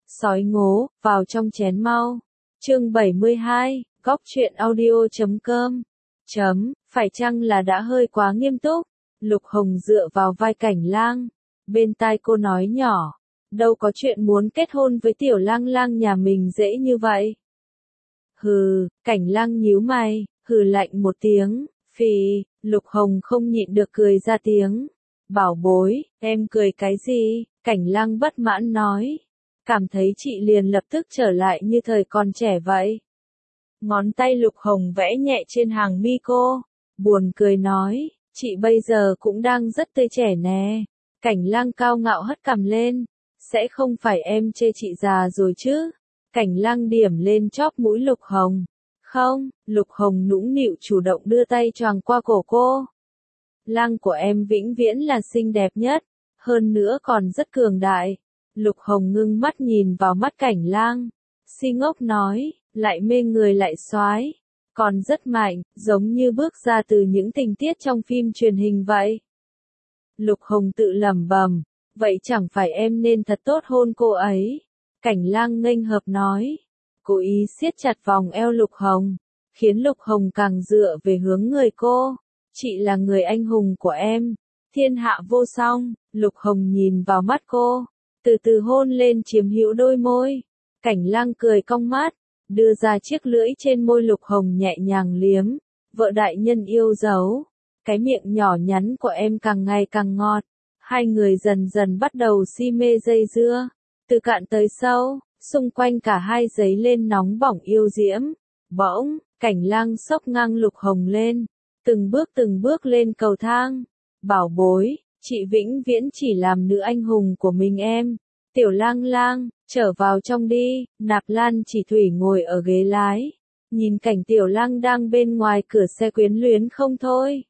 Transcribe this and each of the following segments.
Sói ngố, vào trong chén mau. Chương 72, góc truyện audio.com. Phải chăng là đã hơi quá nghiêm túc? Lục Hồng dựa vào vai Cảnh Lang, bên tai cô nói nhỏ, đâu có chuyện muốn kết hôn với Tiểu Lang Lang nhà mình dễ như vậy. Hừ, Cảnh Lang nhíu mày, hừ lạnh một tiếng, phì, Lục Hồng không nhịn được cười ra tiếng. Bảo bối, em cười cái gì? Cảnh Lang bất mãn nói. Cảm thấy chị liền lập tức trở lại như thời còn trẻ vậy. Ngón tay Lục Hồng vẽ nhẹ trên hàng mi cô, buồn cười nói, chị bây giờ cũng đang rất tươi trẻ nè. Cảnh Lang cao ngạo hất cằm lên, sẽ không phải em chê chị già rồi chứ? Cảnh Lang điểm lên chóp mũi Lục Hồng. Không, Lục Hồng nũng nịu chủ động đưa tay choàng qua cổ cô. Lang của em vĩnh viễn là xinh đẹp nhất, hơn nữa còn rất cường đại. Lục Hồng ngưng mắt nhìn vào mắt Cảnh Lang, si ngốc nói, lại mê người lại soái, còn rất mạnh, giống như bước ra từ những tình tiết trong phim truyền hình vậy. Lục Hồng tự lẩm bẩm, vậy chẳng phải em nên thật tốt hôn cô ấy. Cảnh Lang nghênh hợp nói, cố ý siết chặt vòng eo Lục Hồng, khiến Lục Hồng càng dựa về hướng người cô. Chị là người anh hùng của em, thiên hạ vô song. Lục Hồng nhìn vào mắt cô, từ từ hôn lên chiếm hữu đôi môi. Cảnh Lang cười cong mắt, đưa ra chiếc lưỡi trên môi Lục Hồng nhẹ nhàng liếm. Vợ đại nhân yêu dấu, cái miệng nhỏ nhắn của em càng ngày càng ngọt. Hai người dần dần bắt đầu si mê dây dưa, từ cạn tới sâu, xung quanh cả hai dấy lên nóng bỏng yêu diễm. Bỗng, Cảnh Lang xốc ngang Lục Hồng lên, từng bước lên cầu thang. Bảo bối, chị vĩnh viễn chỉ làm nữ anh hùng của mình em. Tiểu Lang Lang, trở vào trong đi. Nạp Lan Chỉ Thủy ngồi ở ghế lái, nhìn cảnh Tiểu Lang đang bên ngoài cửa xe quyến luyến không thôi.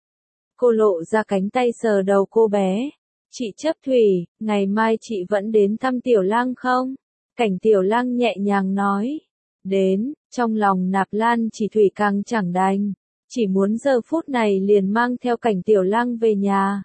Cô lộ ra cánh tay sờ đầu cô bé. Chị Chấp Thủy, ngày mai chị vẫn đến thăm Tiểu Lang không? Cảnh Tiểu Lang nhẹ nhàng nói. Đến, trong lòng Nạp Lan Chỉ Thủy càng chẳng đành, chỉ muốn giờ phút này liền mang theo Cảnh Tiểu Lang về nhà.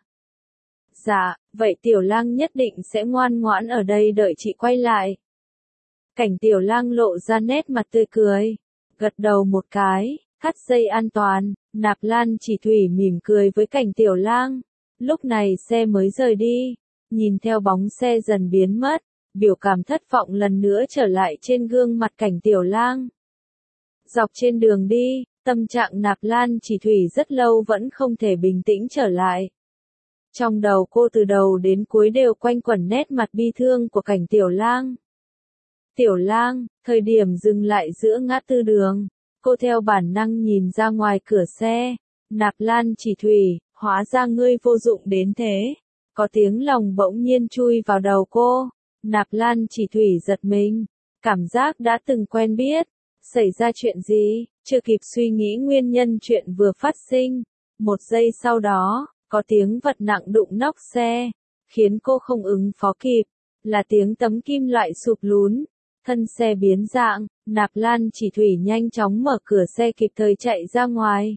Dạ, vậy Tiểu Lang nhất định sẽ ngoan ngoãn ở đây đợi chị quay lại. Cảnh Tiểu Lang lộ ra nét mặt tươi cười, gật đầu một cái, thắt dây an toàn. Nạp Lan Chỉ Thủy mỉm cười với Cảnh Tiểu Lang. Lúc này xe mới rời đi, nhìn theo bóng xe dần biến mất, biểu cảm thất vọng lần nữa trở lại trên gương mặt Cảnh Tiểu Lang. Dọc trên đường đi, tâm trạng Nạp Lan Chỉ Thủy rất lâu vẫn không thể bình tĩnh trở lại. Trong đầu cô từ đầu đến cuối đều quanh quẩn nét mặt bi thương của Cảnh Tiểu Lang. Tiểu Lang, thời điểm dừng lại giữa ngã tư đường, cô theo bản năng nhìn ra ngoài cửa xe. Nạp Lan Chỉ Thủy, hóa ra ngươi vô dụng đến thế. Có tiếng lòng bỗng nhiên chui vào đầu cô. Nạp Lan Chỉ Thủy giật mình, cảm giác đã từng quen biết. Xảy ra chuyện gì? Chưa kịp suy nghĩ nguyên nhân chuyện vừa phát sinh, một giây sau đó, có tiếng vật nặng đụng nóc xe, khiến cô không ứng phó kịp, là tiếng tấm kim loại sụp lún, thân xe biến dạng. Nạp Lan Chỉ Thủy nhanh chóng mở cửa xe kịp thời chạy ra ngoài.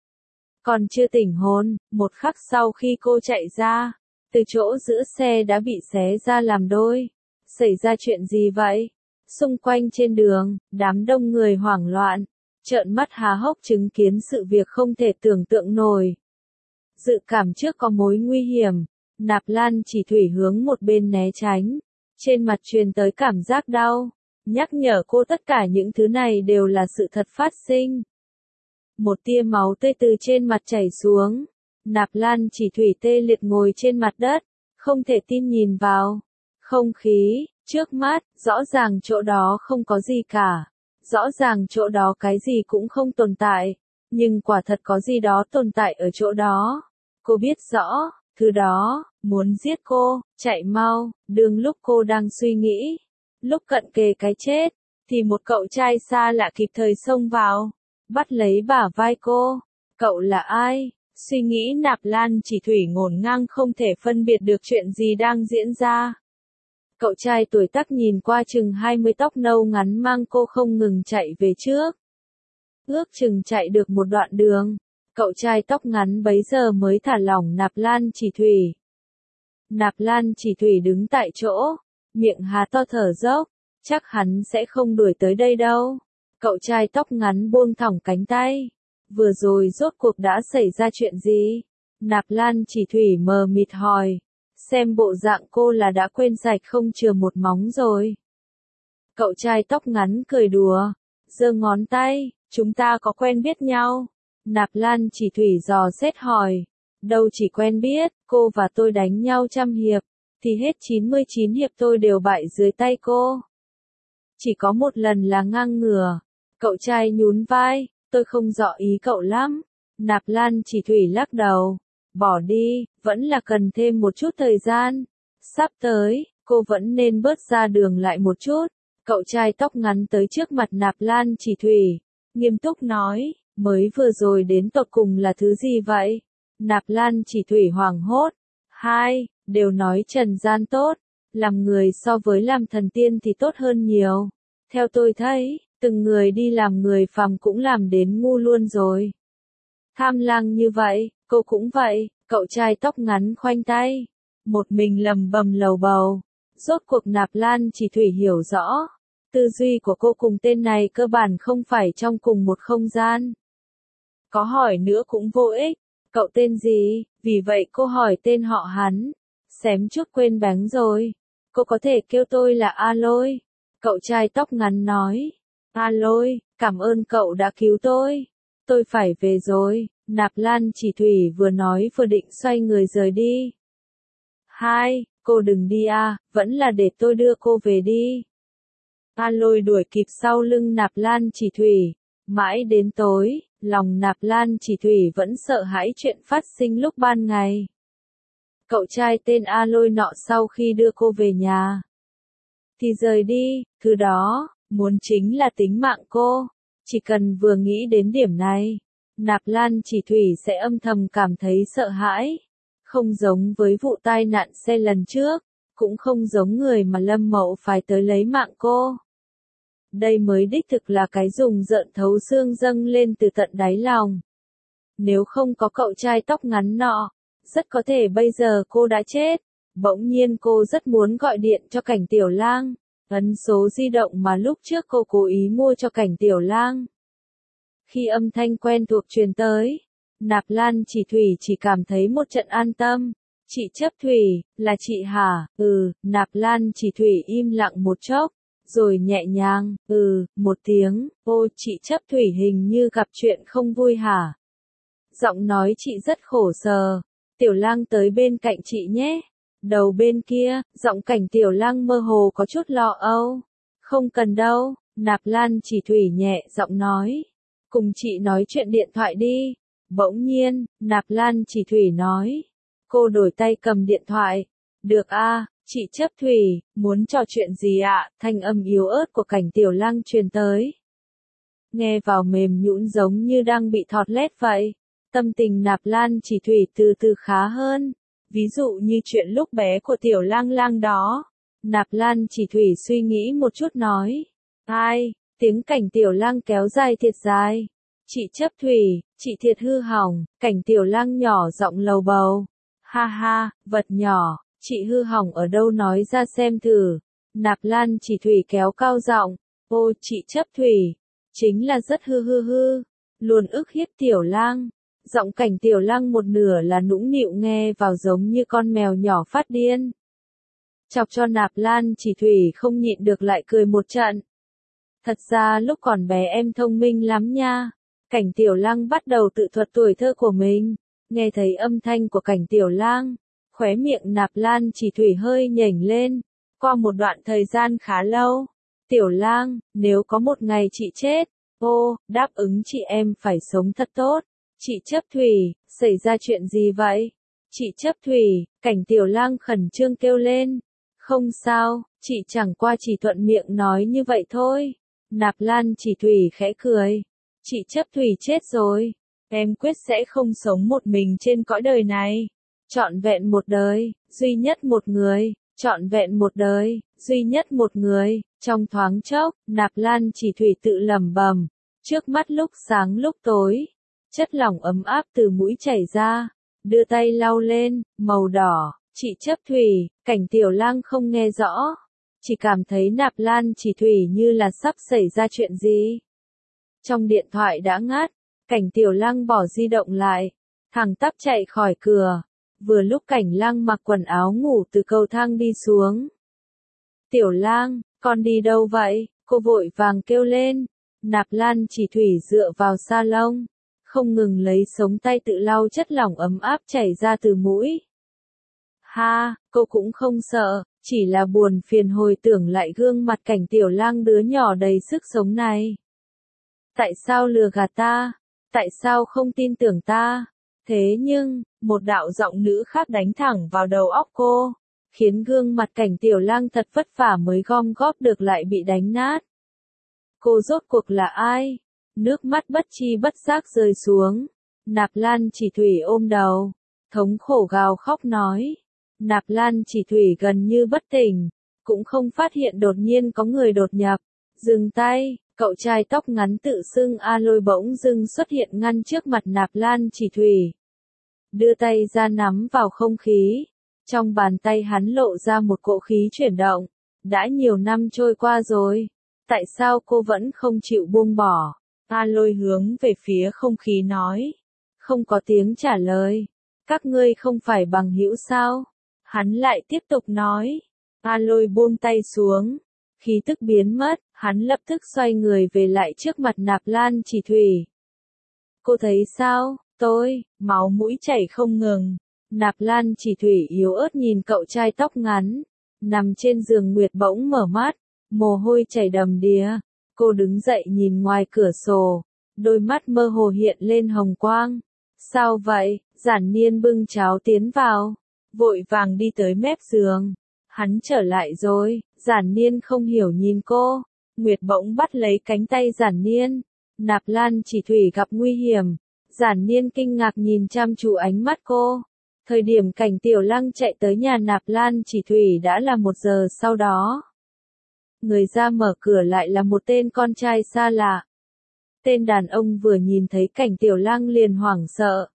Còn chưa tỉnh hồn, một khắc sau khi cô chạy ra, từ chỗ giữa xe đã bị xé ra làm đôi. Xảy ra chuyện gì vậy? Xung quanh trên đường, đám đông người hoảng loạn, trợn mắt há hốc chứng kiến sự việc không thể tưởng tượng nổi. Dự cảm trước có mối nguy hiểm, Nạp Lan Chỉ Thủy hướng một bên né tránh, trên mặt truyền tới cảm giác đau, nhắc nhở cô tất cả những thứ này đều là sự thật phát sinh. Một tia máu tươi từ trên mặt chảy xuống, Nạp Lan Chỉ Thủy tê liệt ngồi trên mặt đất, không thể tin nhìn vào không khí trước mắt. Rõ ràng chỗ đó không có gì cả, rõ ràng chỗ đó cái gì cũng không tồn tại, nhưng quả thật có gì đó tồn tại ở chỗ đó. Cô biết rõ, thứ đó muốn giết cô. Chạy mau. Đương lúc cô đang suy nghĩ, lúc cận kề cái chết, thì một cậu trai xa lạ kịp thời xông vào, bắt lấy bả vai cô. Cậu là ai? Suy nghĩ Nạp Lan Chỉ Thủy ngổn ngang không thể phân biệt được chuyện gì đang diễn ra. Cậu trai tuổi tác nhìn qua chừng 20, tóc nâu ngắn mang cô không ngừng chạy về trước. Ước chừng chạy được một đoạn đường, cậu trai tóc ngắn bấy giờ mới thả lỏng Nạp Lan Chỉ Thủy. Nạp Lan Chỉ Thủy đứng tại chỗ, miệng há to thở dốc, chắc hắn sẽ không đuổi tới đây đâu. Cậu trai tóc ngắn buông thõng cánh tay. Vừa rồi rốt cuộc đã xảy ra chuyện gì? Nạp Lan Chỉ Thủy mờ mịt hỏi. Xem bộ dạng cô là đã quên sạch không chừa một móng rồi. Cậu trai tóc ngắn cười đùa, giơ ngón tay, chúng ta có quen biết nhau? Nạp Lan Chỉ Thủy dò xét hỏi. Đâu chỉ quen biết, cô và tôi đánh nhau 100 hiệp, thì hết 99 hiệp tôi đều bại dưới tay cô. Chỉ có một lần là ngang ngửa. Cậu trai nhún vai, tôi không rõ ý cậu lắm. Nạp Lan Chỉ Thủy lắc đầu. Bỏ đi, vẫn là cần thêm một chút thời gian. Sắp tới, cô vẫn nên bớt ra đường lại một chút. Cậu trai tóc ngắn tới trước mặt Nạp Lan Chỉ Thủy, nghiêm túc nói, mới vừa rồi đến tột cùng là thứ gì vậy? Nạp Lan Chỉ Thủy hoảng hốt. Đều nói trần gian tốt, làm người so với làm thần tiên thì tốt hơn nhiều. Theo tôi thấy, từng người đi làm người phàm cũng làm đến ngu luôn rồi. Tham lang như vậy, cô cũng vậy, cậu trai tóc ngắn khoanh tay. Một mình lầm bầm lầu bầu. Rốt cuộc Nạp Lan Chỉ Thủy hiểu rõ. Tư duy của cô cùng tên này cơ bản không phải trong cùng một không gian. Có hỏi nữa cũng vô ích. Cậu tên gì? Vì vậy cô hỏi tên họ hắn. Xém chút quên bén rồi. Cô có thể kêu tôi là A Lôi. Cậu trai tóc ngắn nói. A Lôi, cảm ơn cậu đã cứu tôi. Tôi phải về rồi. Nạp Lan Chỉ Thủy vừa nói vừa định xoay người rời đi. Cô đừng đi à, vẫn là để tôi đưa cô về đi. A Lôi đuổi kịp sau lưng Nạp Lan Chỉ Thủy. Mãi đến tối, lòng Nạp Lan Chỉ Thủy vẫn sợ hãi chuyện phát sinh lúc ban ngày. Cậu trai tên A Lôi nọ sau khi đưa cô về nhà, thì rời đi, thứ đó, muốn chính là tính mạng cô. Chỉ cần vừa nghĩ đến điểm này, Nạp Lan Chỉ Thủy sẽ âm thầm cảm thấy sợ hãi. Không giống với vụ tai nạn xe lần trước, cũng không giống người mà Lâm Mậu phải tới lấy mạng cô. Đây mới đích thực là cái rùng rợn thấu xương dâng lên từ tận đáy lòng. Nếu không có cậu trai tóc ngắn nọ, rất có thể bây giờ cô đã chết. Bỗng nhiên cô rất muốn gọi điện cho Cảnh Tiểu Lang, ấn số di động mà lúc trước cô cố ý mua cho Cảnh Tiểu Lang. Khi âm thanh quen thuộc truyền tới, Nạp Lan Chỉ Thủy chỉ cảm thấy một trận an tâm. Chị Chấp Thủy, là chị hả? Nạp Lan Chỉ Thủy im lặng một chốc, rồi nhẹ nhàng, một tiếng, ô chị Chấp Thủy hình như gặp chuyện không vui hả? Giọng nói chị rất khổ sở. Tiểu Lang tới bên cạnh chị nhé. Đầu bên kia, giọng Cảnh Tiểu Lang mơ hồ có chút lo âu. Không cần đâu, Nạp Lan Chỉ Thủy nhẹ giọng nói. Cùng chị nói chuyện điện thoại đi. Bỗng nhiên, Nạp Lan Chỉ Thủy nói. Cô đổi tay cầm điện thoại. Được a, chị Chấp Thủy, muốn trò chuyện gì ạ? Thanh âm yếu ớt của Cảnh Tiểu Lang truyền tới. Nghe vào mềm nhũn giống như đang bị thọt lét vậy. Tâm tình Nạp Lan Chỉ Thủy từ từ khá hơn. Ví dụ như chuyện lúc bé của Tiểu Lang Lang đó. Nạp Lan Chỉ Thủy suy nghĩ một chút nói. Tiếng Cảnh Tiểu Lang kéo dài thiệt dài. Chị Chấp Thủy, chị thiệt hư hỏng. Cảnh Tiểu Lang nhỏ giọng lầu bầu. Ha ha, vật nhỏ, chị hư hỏng ở đâu nói ra xem thử. Nạp Lan Chỉ Thủy kéo cao giọng. Ô chị Chấp Thủy, chính là rất hư. Luôn ức hiếp Tiểu Lang. Giọng Cảnh Tiểu Lang một nửa là nũng nịu nghe vào giống như con mèo nhỏ phát điên. Chọc cho Nạp Lan Chỉ Thủy không nhịn được lại cười một trận. Thật ra lúc còn bé em thông minh lắm nha. Cảnh Tiểu Lang bắt đầu tự thuật tuổi thơ của mình. Nghe thấy âm thanh của Cảnh Tiểu Lang, khóe miệng Nạp Lan Chỉ Thủy hơi nhểnh lên. Qua một đoạn thời gian khá lâu, Tiểu Lang, nếu có một ngày chị chết, đáp ứng chị em phải sống thật tốt. Chị Chấp Thủy, xảy ra chuyện gì vậy? Chị Chấp Thủy, Cảnh Tiểu Lang khẩn trương kêu lên. Không sao, chị chẳng qua chỉ thuận miệng nói như vậy thôi. Nạp Lan Chỉ Thủy khẽ cười. Chị Chấp Thủy chết rồi. Em quyết sẽ không sống một mình trên cõi đời này. Trọn vẹn một đời, duy nhất một người. Trọn vẹn một đời, duy nhất một người. Trong thoáng chốc, Nạp Lan Chỉ Thủy tự lẩm bẩm. Trước mắt lúc sáng lúc tối. Chất lỏng ấm áp từ mũi chảy ra. Đưa tay lau lên, màu đỏ. Chị Chấp Thủy, Cảnh Tiểu Lang không nghe rõ. chỉ cảm thấy Nạp Lan Chỉ Thủy như là sắp xảy ra chuyện gì. Trong điện thoại đã ngắt, Cảnh Tiểu Lăng bỏ di động lại, thẳng tắp chạy khỏi cửa. Vừa lúc Cảnh Lăng mặc quần áo ngủ từ cầu thang đi xuống. Tiểu Lang, con đi đâu vậy? Cô vội vàng kêu lên. Nạp Lan Chỉ Thủy dựa vào salon, không ngừng lấy sống tay tự lau chất lỏng ấm áp chảy ra từ mũi. Ha, cô cũng không sợ, chỉ là buồn phiền hồi tưởng lại gương mặt Cảnh Tiểu Lang đứa nhỏ đầy sức sống này. Tại sao lừa gạt ta? Tại sao không tin tưởng ta? Thế nhưng, một đạo giọng nữ khác đánh thẳng vào đầu óc cô, khiến gương mặt Cảnh Tiểu Lang thật vất vả mới gom góp được lại bị đánh nát. Cô rốt cuộc là ai? Nước mắt bất chi bất giác rơi xuống. Nạp Lan Chỉ Thủy ôm đầu, thống khổ gào khóc nói. Nạp Lan Chỉ Thủy gần như bất tỉnh, cũng không phát hiện đột nhiên có người đột nhập. Dừng tay, cậu trai tóc ngắn tự xưng A Lôi bỗng dưng xuất hiện ngăn trước mặt Nạp Lan Chỉ Thủy. Đưa tay ra nắm vào không khí. Trong bàn tay hắn lộ ra một cỗ khí chuyển động. Đã nhiều năm trôi qua rồi. Tại sao cô vẫn không chịu buông bỏ? A Lôi hướng về phía không khí nói. Không có tiếng trả lời. Các ngươi không phải bằng hữu sao? Hắn lại tiếp tục nói. A Lôi buông tay xuống. Khí tức biến mất, hắn lập tức xoay người về lại trước mặt Nạp Lan Chỉ Thủy. Cô thấy sao? Máu mũi chảy không ngừng. Nạp Lan Chỉ Thủy yếu ớt nhìn cậu trai tóc ngắn. Nằm trên giường Nguyệt bỗng mở mắt. Mồ hôi chảy đầm đìa. Cô đứng dậy nhìn ngoài cửa sổ. Đôi mắt mơ hồ hiện lên hồng quang. Sao vậy? Giản Niên bưng cháo tiến vào. Vội vàng đi tới mép giường. Hắn trở lại rồi. Giản Niên không hiểu nhìn cô. Nguyệt bỗng bắt lấy cánh tay Giản Niên. Nạp Lan Chỉ Thủy gặp nguy hiểm. Giản Niên kinh ngạc nhìn chăm chú ánh mắt cô. Thời điểm Cảnh Tiểu Lăng chạy tới nhà Nạp Lan Chỉ Thủy đã là 1 giờ sau đó. Người ra mở cửa lại là một tên con trai xa lạ. Tên đàn ông vừa nhìn thấy Cảnh Tiểu Lăng liền hoảng sợ.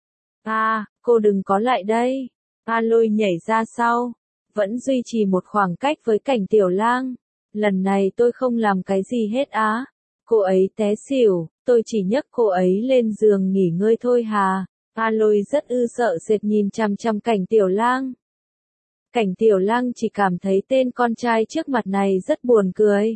Cô đừng có lại đây. A Lôi nhảy ra sau. Vẫn duy trì một khoảng cách với Cảnh Tiểu Lang. Lần này tôi không làm cái gì hết á. Cô ấy té xỉu, tôi chỉ nhấc cô ấy lên giường nghỉ ngơi thôi hà. A Lôi rất sợ sệt nhìn chằm chằm Cảnh Tiểu Lang. Cảnh Tiểu Lang chỉ cảm thấy tên con trai trước mặt này rất buồn cười.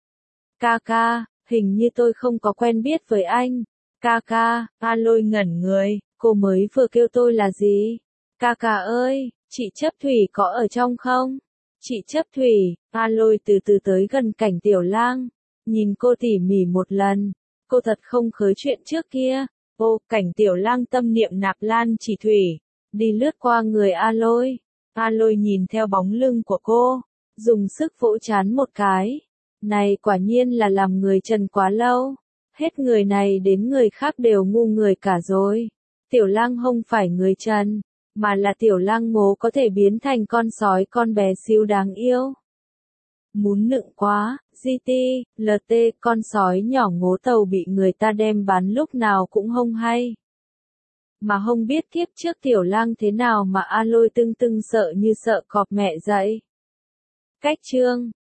Ca, hình như tôi không có quen biết với anh. Ca, A Lôi ngẩn người, cô mới vừa kêu tôi là gì? Ca ơi, chị Chấp Thủy có ở trong không? Chị Chấp Thủy, A Lôi từ từ tới gần Cảnh Tiểu Lang, nhìn cô tỉ mỉ một lần. Cô thật không khới chuyện trước kia. Cảnh Tiểu Lang tâm niệm Nạp Lan Chỉ Thủy, đi lướt qua người A Lôi. A Lôi nhìn theo bóng lưng của cô, dùng sức vỗ trán một cái. Này quả nhiên là làm người trần quá lâu. Hết người này đến người khác đều ngu người cả rồi. Tiểu Lang không phải người trần, mà là Tiểu Lang ngố có thể biến thành con sói con bé xíu đáng yêu. Muốn nựng quá, GT, LT, con sói nhỏ ngố tàu bị người ta đem bán lúc nào cũng không hay. Mà không biết kiếp trước Tiểu Lang thế nào mà A Lôi tưng sợ như sợ cọp mẹ dậy. Cách chương